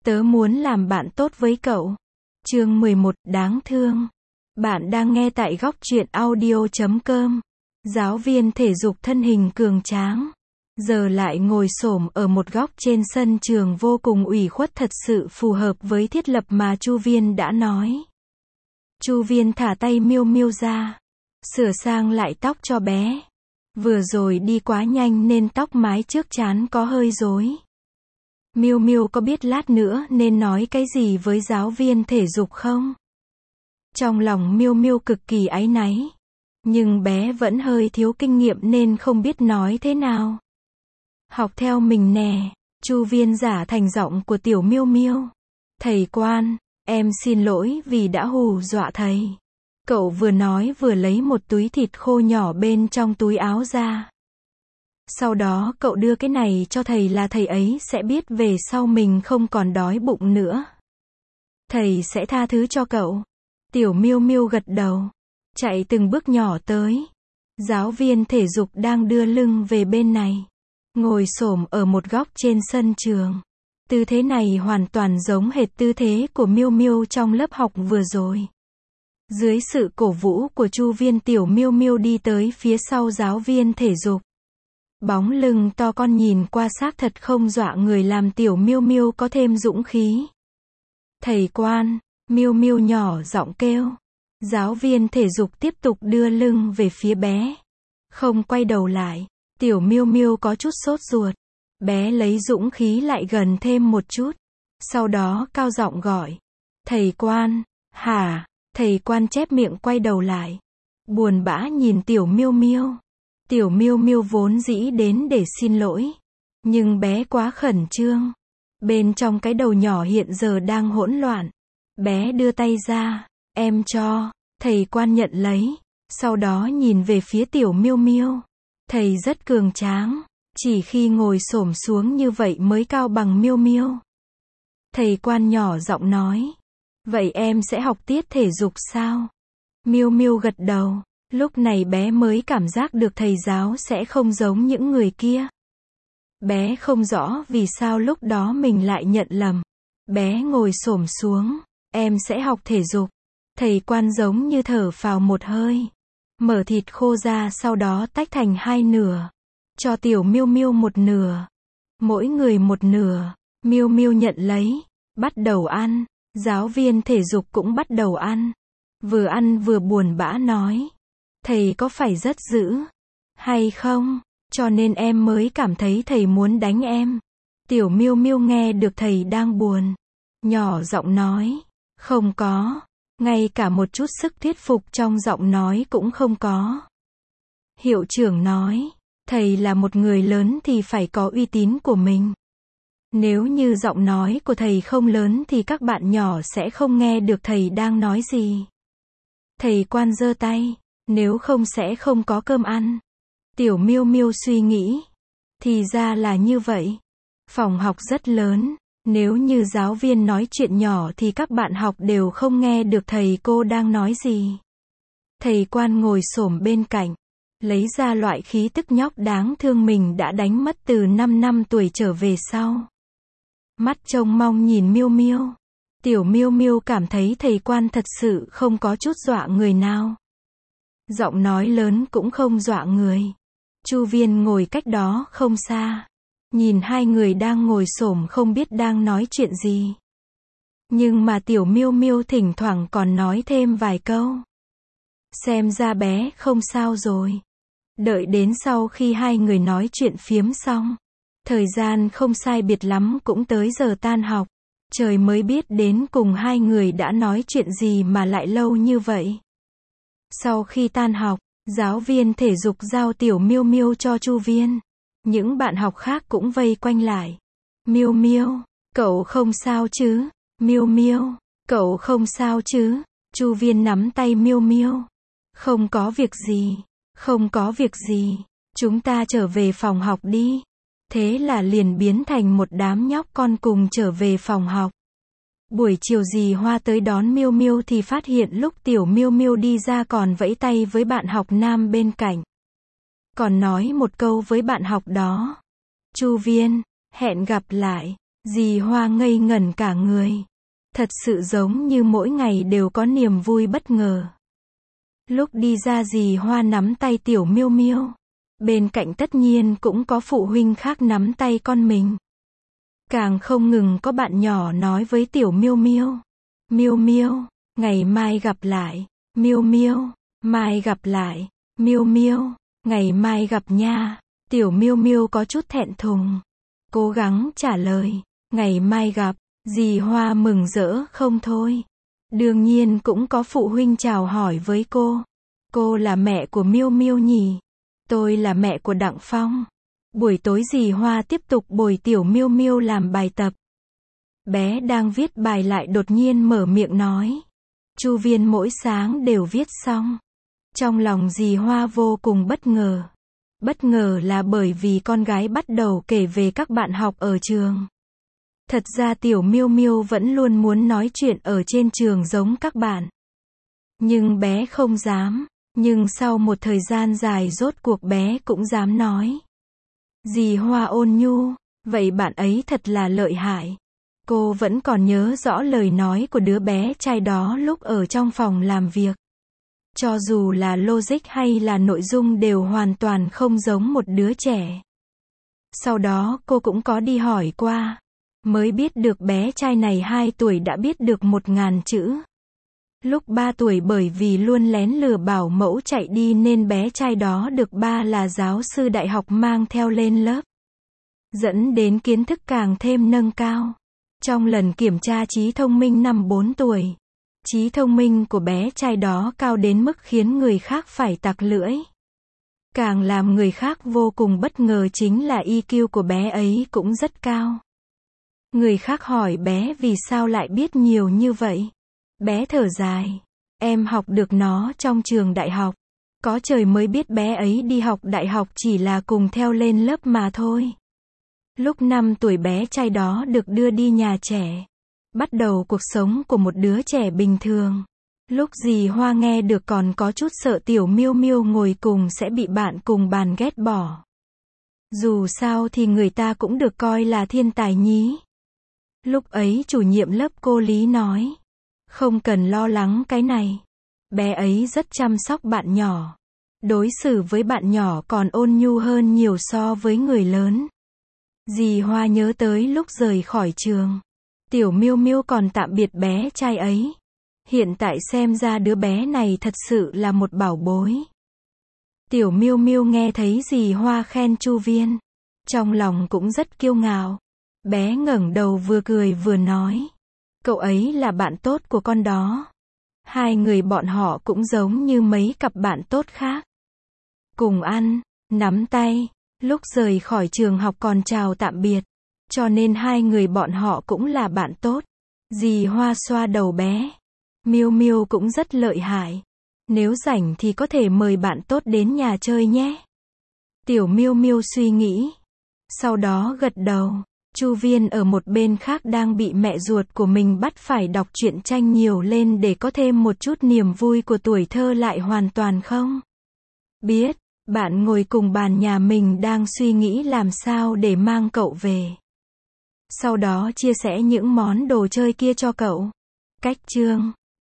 Tớ muốn làm bạn tốt với cậu. Chương 11, đáng thương. Bạn đang nghe tại góc truyện audio.com. Giáo viên thể dục thân hình cường tráng, giờ lại ngồi xổm ở một góc trên sân trường vô cùng ủy khuất, thật sự phù hợp với thiết lập mà Chu Viên đã nói. Chu Viên thả tay Miêu Miêu ra, sửa sang lại tóc cho bé. Vừa rồi đi quá nhanh nên tóc mái trước trán có hơi rối. Miêu Miêu có biết lát nữa nên nói cái gì với giáo viên thể dục không? Trong lòng Miêu Miêu cực kỳ áy náy, nhưng bé vẫn hơi thiếu kinh nghiệm nên không biết nói thế nào. Học theo mình nè. Chu Viên giả thành giọng của tiểu Miêu Miêu. Thầy quan, em xin lỗi vì đã hù dọa thầy. Cậu vừa nói vừa lấy một túi thịt khô nhỏ bên trong túi áo ra. Sau đó cậu đưa cái này cho thầy là thầy ấy sẽ biết về sau mình không còn đói bụng nữa. Thầy sẽ tha thứ cho cậu. Tiểu Miêu Miêu gật đầu, chạy từng bước nhỏ tới. Giáo viên thể dục đang đưa lưng về bên này, ngồi xổm ở một góc trên sân trường. Tư thế này hoàn toàn giống hệt tư thế của Miêu Miêu trong lớp học vừa rồi. Dưới sự cổ vũ của Chu Viên, tiểu Miêu Miêu đi tới phía sau giáo viên thể dục. Bóng lưng to con nhìn qua xác thật không dọa người, làm tiểu Miêu Miêu có thêm dũng khí. Thầy quan, Miêu Miêu nhỏ giọng kêu. Giáo viên thể dục tiếp tục đưa lưng về phía bé, không quay đầu lại. Tiểu Miêu Miêu có chút sốt ruột. Bé lấy dũng khí lại gần thêm một chút, sau đó cao giọng gọi. Thầy quan, hả? Thầy quan chép miệng quay đầu lại, buồn bã nhìn tiểu Miêu Miêu. Tiểu Miêu Miêu vốn dĩ đến để xin lỗi, nhưng bé quá khẩn trương. Bên trong cái đầu nhỏ hiện giờ đang hỗn loạn. Bé đưa tay ra, em cho. Thầy quan nhận lấy, sau đó nhìn về phía tiểu Miêu Miêu. Thầy rất cường tráng, chỉ khi ngồi xổm xuống như vậy mới cao bằng Miêu Miêu. Thầy quan nhỏ giọng nói. Vậy em sẽ học tiết thể dục sao? Miêu Miêu gật đầu. Lúc này bé mới cảm giác được thầy giáo sẽ không giống những người kia. Bé không rõ vì sao lúc đó mình lại nhận lầm. Bé ngồi xổm xuống. Em sẽ học thể dục. Thầy quan giống như thở phào một hơi, mở thịt khô ra, sau đó tách thành hai nửa, cho tiểu Miêu Miêu một nửa, mỗi người một nửa. Miêu Miêu nhận lấy, bắt đầu ăn. Giáo viên thể dục cũng bắt đầu ăn vừa buồn bã nói. Thầy có phải rất dữ hay không? Cho nên em mới cảm thấy thầy muốn đánh em. Tiểu Miêu Miêu nghe được thầy đang buồn, nhỏ giọng nói. Không có. Ngay cả một chút sức thuyết phục trong giọng nói cũng không có. Hiệu trưởng nói, thầy là một người lớn thì phải có uy tín của mình. Nếu như giọng nói của thầy không lớn thì các bạn nhỏ sẽ không nghe được thầy đang nói gì. Thầy quan giơ tay, nếu không sẽ không có cơm ăn. Tiểu Miêu Miêu suy nghĩ, thì ra là như vậy. Phòng học rất lớn, nếu như giáo viên nói chuyện nhỏ thì các bạn học đều không nghe được thầy cô đang nói gì. Thầy quan ngồi xổm bên cạnh, lấy ra loại khí tức nhóc đáng thương mình đã đánh mất từ 5 năm tuổi trở về sau. Mắt trông mong nhìn Miêu Miêu. Tiểu Miêu Miêu cảm thấy thầy quan thật sự không có chút dọa người nào. Giọng nói lớn cũng không dọa người. Chu Viên ngồi cách đó không xa, nhìn hai người đang ngồi xổm không biết đang nói chuyện gì. Nhưng mà tiểu Miêu Miêu thỉnh thoảng còn nói thêm vài câu. Xem ra bé không sao rồi. Đợi đến sau khi hai người nói chuyện phiếm xong, thời gian không sai biệt lắm cũng tới giờ tan học. Trời mới biết đến cùng hai người đã nói chuyện gì mà lại lâu như vậy. Sau khi tan học, giáo viên thể dục giao tiểu Miêu Miêu cho Chu Viên. Những bạn học khác cũng vây quanh lại. Miêu Miêu, cậu không sao chứ? Miêu Miêu, cậu không sao chứ? Chu Viên nắm tay Miêu Miêu. Không có việc gì, không có việc gì, chúng ta trở về phòng học đi. Thế là liền biến thành một đám nhóc con cùng trở về phòng học. Buổi chiều dì Hoa tới đón Miêu Miêu thì phát hiện lúc tiểu Miêu Miêu đi ra còn vẫy tay với bạn học nam bên cạnh. Còn nói một câu với bạn học đó. Chu Viên, hẹn gặp lại. Dì Hoa ngây ngẩn cả người. Thật sự giống như mỗi ngày đều có niềm vui bất ngờ. Lúc đi ra dì Hoa nắm tay Tiểu Miêu Miêu. Bên cạnh tất nhiên cũng có phụ huynh khác nắm tay con mình. Càng không ngừng có bạn nhỏ nói với Tiểu Miêu Miêu. Miêu Miêu, ngày mai gặp lại. Miêu Miêu, mai gặp lại. Miêu Miêu, ngày mai gặp nha. Tiểu Miêu Miêu có chút thẹn thùng. Cố gắng trả lời, ngày mai gặp. Dì Hoa mừng rỡ không thôi. Đương nhiên cũng có phụ huynh chào hỏi với cô. Cô là mẹ của Miêu Miêu nhỉ? Tôi là mẹ của Đặng Phong. Buổi tối dì Hoa tiếp tục bồi Tiểu Miêu Miêu làm bài tập. Bé đang viết bài lại đột nhiên mở miệng nói. Chu viên mỗi sáng đều viết xong. Trong lòng dì Hoa vô cùng bất ngờ. Bất ngờ là bởi vì con gái bắt đầu kể về các bạn học ở trường. Thật ra Tiểu Miêu Miêu vẫn luôn muốn nói chuyện ở trên trường giống các bạn. Nhưng bé không dám. Nhưng sau một thời gian dài rốt cuộc bé cũng dám nói. Dì Hoa ôn nhu, vậy bạn ấy thật là lợi hại. Cô vẫn còn nhớ rõ lời nói của đứa bé trai đó lúc ở trong phòng làm việc. Cho dù là logic hay là nội dung đều hoàn toàn không giống một đứa trẻ. Sau đó cô cũng có đi hỏi qua. Mới biết được bé trai này 2 tuổi đã biết được 1000 chữ. Lúc 3 tuổi bởi vì luôn lén lừa bảo mẫu chạy đi nên bé trai đó được ba là giáo sư đại học mang theo lên lớp. Dẫn đến kiến thức càng thêm nâng cao. Trong lần kiểm tra trí thông minh năm 4 tuổi, trí thông minh của bé trai đó cao đến mức khiến người khác phải tặc lưỡi. Càng làm người khác vô cùng bất ngờ chính là EQ của bé ấy cũng rất cao. Người khác hỏi bé vì sao lại biết nhiều như vậy. Bé thở dài. Em học được nó trong trường đại học. Có trời mới biết bé ấy đi học đại học chỉ là cùng theo lên lớp mà thôi. Lúc 5 tuổi bé trai đó được đưa đi nhà trẻ. Bắt đầu cuộc sống của một đứa trẻ bình thường. Lúc dì Hoa nghe được còn có chút sợ Tiểu Miêu Miêu ngồi cùng sẽ bị bạn cùng bàn ghét bỏ. Dù sao thì người ta cũng được coi là thiên tài nhí. Lúc ấy chủ nhiệm lớp cô Lý nói. Không cần lo lắng cái này. Bé ấy rất chăm sóc bạn nhỏ. Đối xử với bạn nhỏ còn ôn nhu hơn nhiều so với người lớn. Dì Hoa nhớ tới lúc rời khỏi trường. Tiểu Miêu Miêu còn tạm biệt bé trai ấy. Hiện tại xem ra đứa bé này thật sự là một bảo bối. Tiểu Miêu Miêu nghe thấy dì Hoa khen Chu Viên. Trong lòng cũng rất kiêu ngạo. Bé ngẩng đầu vừa cười vừa nói. Cậu ấy là bạn tốt của con đó. 2 người bọn họ cũng giống như mấy cặp bạn tốt khác. Cùng ăn, nắm tay, lúc rời khỏi trường học còn chào tạm biệt. Cho nên 2 người bọn họ cũng là bạn tốt. Dì Hoa xoa đầu bé. Miêu Miêu cũng rất lợi hại. Nếu rảnh thì có thể mời bạn tốt đến nhà chơi nhé. Tiểu Miêu Miêu suy nghĩ. Sau đó gật đầu. Chu Viên ở một bên khác đang bị mẹ ruột của mình bắt phải đọc truyện tranh nhiều lên để có thêm một chút niềm vui của tuổi thơ lại hoàn toàn không biết. Bạn ngồi cùng bàn nhà mình đang suy nghĩ làm sao để mang cậu về. Sau đó chia sẻ những món đồ chơi kia cho cậu. Cách chương